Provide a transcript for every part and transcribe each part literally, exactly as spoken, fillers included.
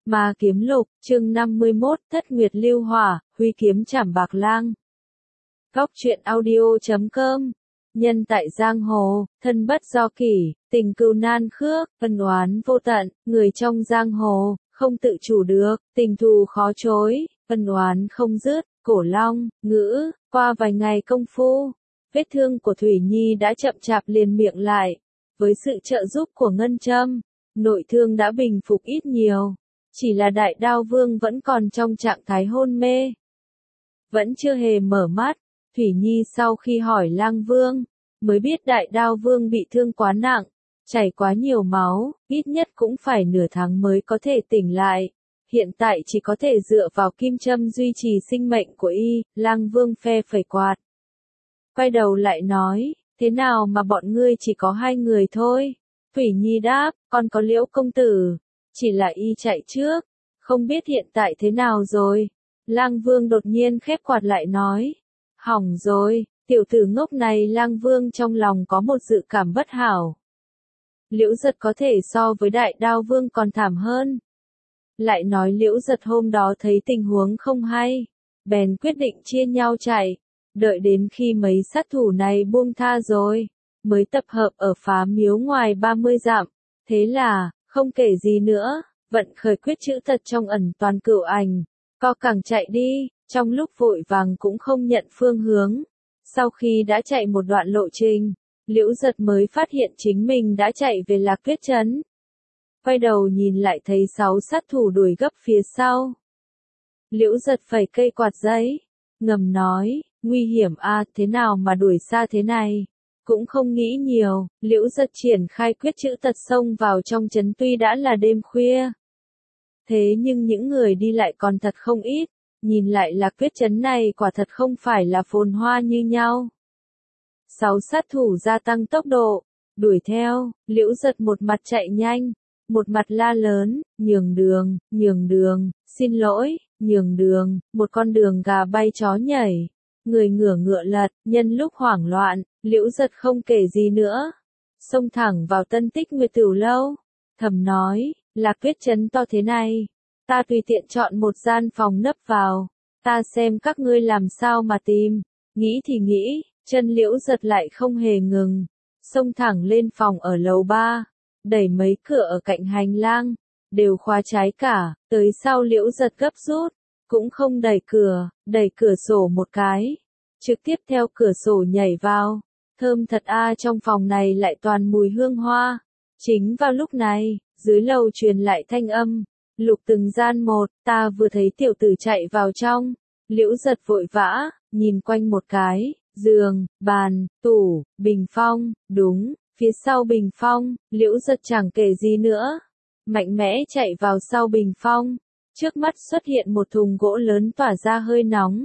Ma kiếm lục, chương năm mươi mốt, Thất Nguyệt Lưu Hỏa, huy kiếm chảm bạc lang. Góc truyện audio chấm com. Nhân tại giang hồ, thân bất do kỷ, tình cừu nan khước, ân oán vô tận, người trong giang hồ, không tự chủ được, tình thù khó chối, ân oán không dứt, cổ long, ngữ, qua vài ngày công phu, vết thương của Thủy Nhi đã chậm chạp liền miệng lại. Với sự trợ giúp của ngân châm, nội thương đã bình phục ít nhiều. Chỉ là Đại Đao Vương vẫn còn trong trạng thái hôn mê. Vẫn chưa hề mở mắt, Thủy Nhi sau khi hỏi Lang Vương, mới biết Đại Đao Vương bị thương quá nặng, chảy quá nhiều máu, ít nhất cũng phải nửa tháng mới có thể tỉnh lại. Hiện tại chỉ có thể dựa vào kim châm duy trì sinh mệnh của y. Lang Vương phe phẩy quạt. Quay đầu lại nói, thế nào mà bọn ngươi chỉ có hai người thôi? Thủy Nhi đáp, còn có Liễu công tử. Chỉ là y chạy trước, không biết hiện tại thế nào rồi. Lang Vương đột nhiên khép quạt lại nói, hỏng rồi, tiểu tử ngốc này. Lang Vương trong lòng có một dự cảm bất hảo. Liễu Giật có thể so với Đại Đao Vương còn thảm hơn. Lại nói Liễu Giật hôm đó thấy tình huống không hay, bèn quyết định chia nhau chạy, đợi đến khi mấy sát thủ này buông tha rồi, mới tập hợp ở Phá Miếu ngoài ba mươi dặm. Thế là, không kể gì nữa, vận khởi quyết chữ thật trong ẩn toàn cửu ảnh, co cẳng chạy đi, trong lúc vội vàng cũng không nhận phương hướng. Sau khi đã chạy một đoạn lộ trình, Liễu Giật mới phát hiện chính mình đã chạy về Lạc Tuyết Trấn. Quay đầu nhìn lại thấy sáu sát thủ đuổi gấp phía sau. Liễu Giật phẩy cây quạt giấy, ngầm nói, nguy hiểm a, thế nào mà đuổi xa thế này? Cũng không nghĩ nhiều, Liễu Giật triển khai quyết chữ tật xông vào trong trấn. Tuy đã là đêm khuya, thế nhưng những người đi lại còn thật không ít. Nhìn lại Lạc Tuyết Trấn này quả thật không phải là phồn hoa như nhau. Sáu sát thủ gia tăng tốc độ, đuổi theo. Liễu Giật một mặt chạy nhanh, một mặt la lớn, nhường đường, nhường đường, xin lỗi, nhường đường. Một con đường gà bay chó nhảy, người ngửa ngựa lật. Nhân lúc hoảng loạn, Liễu Giật không kể gì nữa, xông thẳng vào Tân Tích Nguyệt Tửu Lâu, thầm nói, Lạc Tuyết Trấn to thế này, ta tùy tiện chọn một gian phòng nấp vào, ta xem các ngươi làm sao mà tìm. Nghĩ thì nghĩ, chân Liễu Giật lại không hề ngừng, xông thẳng lên phòng ở lầu ba, đẩy mấy cửa ở cạnh hành lang, đều khóa trái cả. Tới sau Liễu Giật gấp rút, cũng không đẩy cửa, đẩy cửa sổ một cái, trực tiếp theo cửa sổ nhảy vào. Thơm thật a, trong phòng này lại toàn mùi hương hoa. Chính vào lúc này, dưới lầu truyền lại thanh âm, lục từng gian một, ta vừa thấy tiểu tử chạy vào trong. Liễu Giật vội vã, nhìn quanh một cái, giường, bàn, tủ, bình phong, đúng, phía sau bình phong. Liễu Giật chẳng kể gì nữa, mạnh mẽ chạy vào sau bình phong. Trước mắt xuất hiện một thùng gỗ lớn tỏa ra hơi nóng.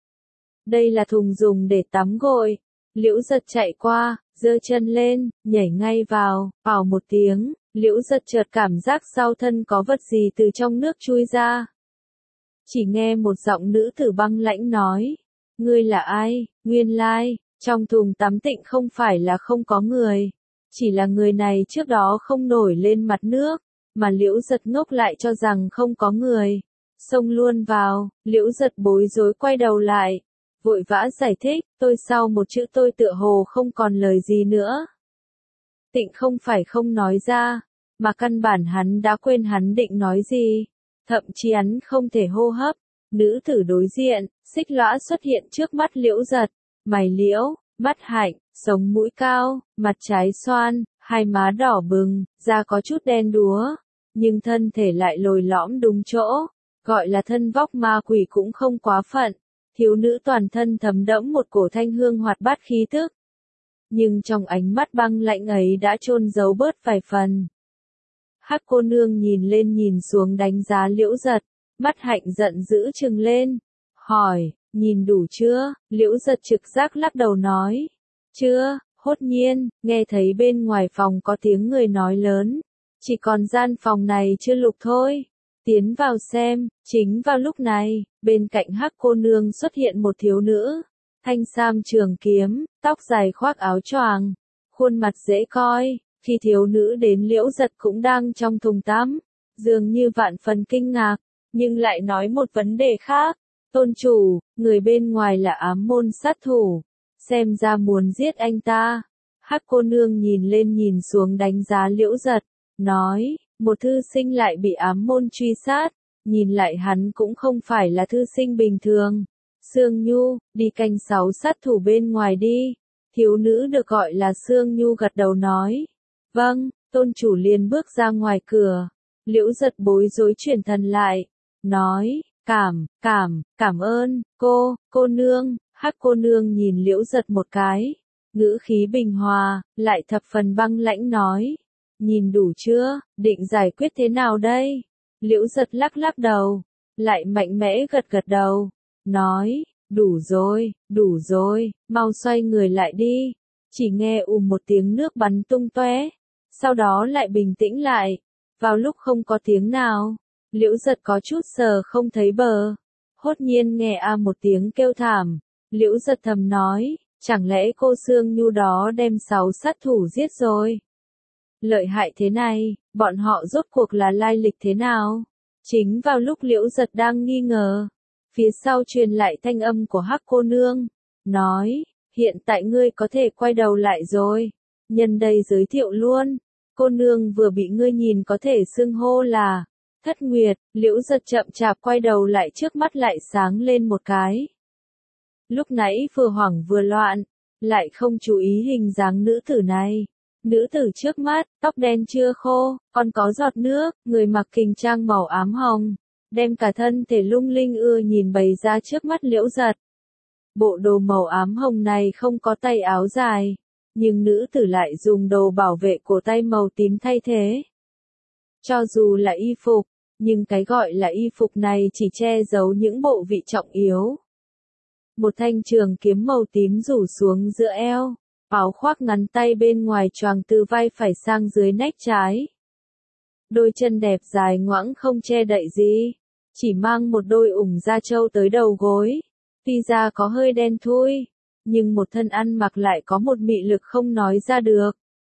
Đây là thùng dùng để tắm gội. Liễu Giật chạy qua, giơ chân lên, nhảy ngay vào, ào một tiếng, Liễu Giật chợt cảm giác sau thân có vật gì từ trong nước chui ra. Chỉ nghe một giọng nữ tử băng lãnh nói, ngươi là ai? Nguyên lai, trong thùng tắm tịnh không phải là không có người, chỉ là người này trước đó không nổi lên mặt nước, mà Liễu Giật ngốc lại cho rằng không có người, xông luôn vào. Liễu Giật bối rối quay đầu lại, vội vã giải thích, tôi sau một chữ tôi tựa hồ không còn lời gì nữa. Tịnh không phải không nói ra, mà căn bản hắn đã quên hắn định nói gì, thậm chí hắn không thể hô hấp. Nữ tử đối diện, Xích Lõa xuất hiện trước mắt Liễu Giật, mày liễu, mắt hạnh, sống mũi cao, mặt trái xoan, hai má đỏ bừng, da có chút đen đúa, nhưng thân thể lại lồi lõm đúng chỗ, gọi là thân vóc ma quỷ cũng không quá phận. Thiếu nữ toàn thân thấm đẫm một cổ thanh hương hoạt bát khí tức, nhưng trong ánh mắt băng lạnh ấy đã chôn giấu bớt vài phần. Hắc cô nương nhìn lên nhìn xuống đánh giá Liễu Giật, mắt hạnh giận dữ trừng lên, hỏi, nhìn đủ chưa? Liễu Giật trực giác lắc đầu nói, chưa. Hốt nhiên, nghe thấy bên ngoài phòng có tiếng người nói lớn, chỉ còn gian phòng này chưa lục thôi. Tiến vào xem. Chính vào lúc này, bên cạnh Hắc cô nương xuất hiện một thiếu nữ, thanh sam trường kiếm, tóc dài khoác áo choàng, khuôn mặt dễ coi. Khi thiếu nữ đến Liễu Giật cũng đang trong thùng tắm, dường như vạn phần kinh ngạc, nhưng lại nói một vấn đề khác. Tôn chủ, người bên ngoài là ám môn sát thủ, xem ra muốn giết anh ta. Hắc cô nương nhìn lên nhìn xuống đánh giá Liễu Giật, nói, một thư sinh lại bị ám môn truy sát, nhìn lại hắn cũng không phải là thư sinh bình thường. Sương Nhu, đi canh sáu sát thủ bên ngoài đi. Thiếu nữ được gọi là Sương Nhu gật đầu nói. Vâng, tôn chủ liền bước ra ngoài cửa. Liễu Giật bối rối chuyển thần lại, nói, cảm, cảm, cảm ơn, cô, cô nương. Hắc cô nương nhìn Liễu Giật một cái, ngữ khí bình hòa, lại thập phần băng lãnh nói. Nhìn đủ chưa, định giải quyết thế nào đây? Liễu Giật lắc lắc đầu, lại mạnh mẽ gật gật đầu, nói, đủ rồi, đủ rồi, mau xoay người lại đi. Chỉ nghe ùm một tiếng nước bắn tung tóe, sau đó lại bình tĩnh lại. Vào lúc không có tiếng nào, Liễu Giật có chút sờ không thấy bờ. Hốt nhiên nghe a một tiếng kêu thảm, Liễu Giật thầm nói, chẳng lẽ cô Sương Nhu đó đem sáu sát thủ giết rồi? Lợi hại thế này, bọn họ rốt cuộc là lai lịch thế nào? Chính vào lúc Liễu Giật đang nghi ngờ, phía sau truyền lại thanh âm của Hắc cô nương, nói, hiện tại ngươi có thể quay đầu lại rồi. Nhân đây giới thiệu luôn, cô nương vừa bị ngươi nhìn có thể xưng hô là Thất Nguyệt. Liễu Giật chậm chạp quay đầu lại, trước mắt lại sáng lên một cái. Lúc nãy vừa hoảng vừa loạn, lại không chú ý hình dáng nữ tử này. Nữ tử trước mắt, tóc đen chưa khô, còn có giọt nước, người mặc kình trang màu ám hồng, đem cả thân thể lung linh ưa nhìn bày ra trước mắt Liễu Giật. Bộ đồ màu ám hồng này không có tay áo dài, nhưng nữ tử lại dùng đồ bảo vệ cổ tay màu tím thay thế. Cho dù là y phục, nhưng cái gọi là y phục này chỉ che giấu những bộ vị trọng yếu. Một thanh trường kiếm màu tím rủ xuống giữa eo, áo khoác ngắn tay bên ngoài choàng từ vai phải sang dưới nách trái. Đôi chân đẹp dài ngoãng không che đậy gì, chỉ mang một đôi ủng da trâu tới đầu gối. Tuy da có hơi đen thui, nhưng một thân ăn mặc lại có một mị lực không nói ra được.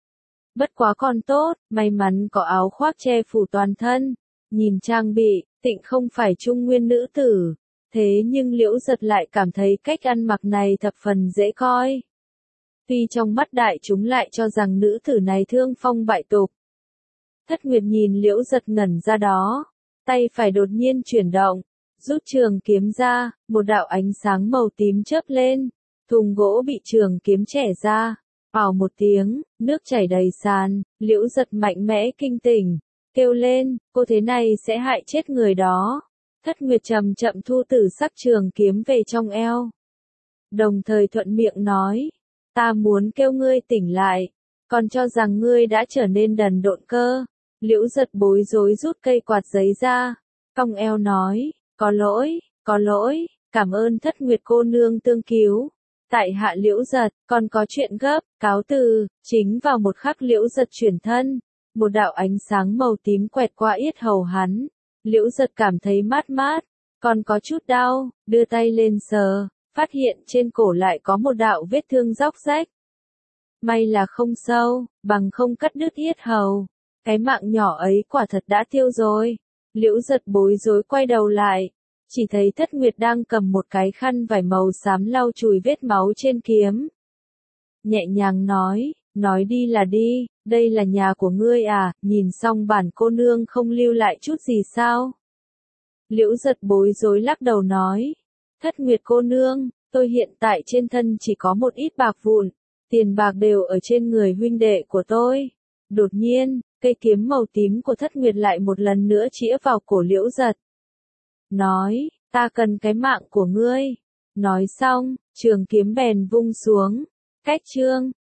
Bất quá còn tốt, may mắn có áo khoác che phủ toàn thân, nhìn trang bị, tịnh không phải trung nguyên nữ tử. Thế nhưng Liễu Giật lại cảm thấy cách ăn mặc này thập phần dễ coi. Tuy trong mắt đại chúng lại cho rằng nữ tử này thương phong bại tục. Thất Nguyệt nhìn Liễu Giật ngẩn ra đó, tay phải đột nhiên chuyển động, rút trường kiếm ra, một đạo ánh sáng màu tím chớp lên, thùng gỗ bị trường kiếm chẻ ra, ào một tiếng, nước chảy đầy sàn. Liễu Giật mạnh mẽ kinh tỉnh, kêu lên, cô thế này sẽ hại chết người đó. Thất Nguyệt chậm chậm thu tử sắc trường kiếm về trong eo, đồng thời thuận miệng nói, ta muốn kêu ngươi tỉnh lại, còn cho rằng ngươi đã trở nên đần độn cơ. Liễu Giật bối rối rút cây quạt giấy ra, cong eo nói, có lỗi, có lỗi, cảm ơn Thất Nguyệt cô nương tương cứu. Tại hạ Liễu Giật, còn có chuyện gấp, cáo từ. Chính vào một khắc Liễu Giật chuyển thân, một đạo ánh sáng màu tím quẹt qua yết hầu hắn. Liễu Giật cảm thấy mát mát, còn có chút đau, đưa tay lên sờ, phát hiện trên cổ lại có một đạo vết thương róc rách. May là không sâu, bằng không cắt đứt yết hầu. Cái mạng nhỏ ấy quả thật đã tiêu rồi. Liễu Giật bối rối quay đầu lại, chỉ thấy Thất Nguyệt đang cầm một cái khăn vải màu xám lau chùi vết máu trên kiếm. Nhẹ nhàng nói, nói đi là đi, đây là nhà của ngươi à, nhìn xong bản cô nương không lưu lại chút gì sao? Liễu Giật bối rối lắc đầu nói, Thất Nguyệt cô nương, tôi hiện tại trên thân chỉ có một ít bạc vụn, tiền bạc đều ở trên người huynh đệ của tôi. Đột nhiên, cây kiếm màu tím của Thất Nguyệt lại một lần nữa chĩa vào cổ Liễu Giật. Nói, ta cần cái mạng của ngươi. Nói xong, trường kiếm bèn vung xuống. Cách chương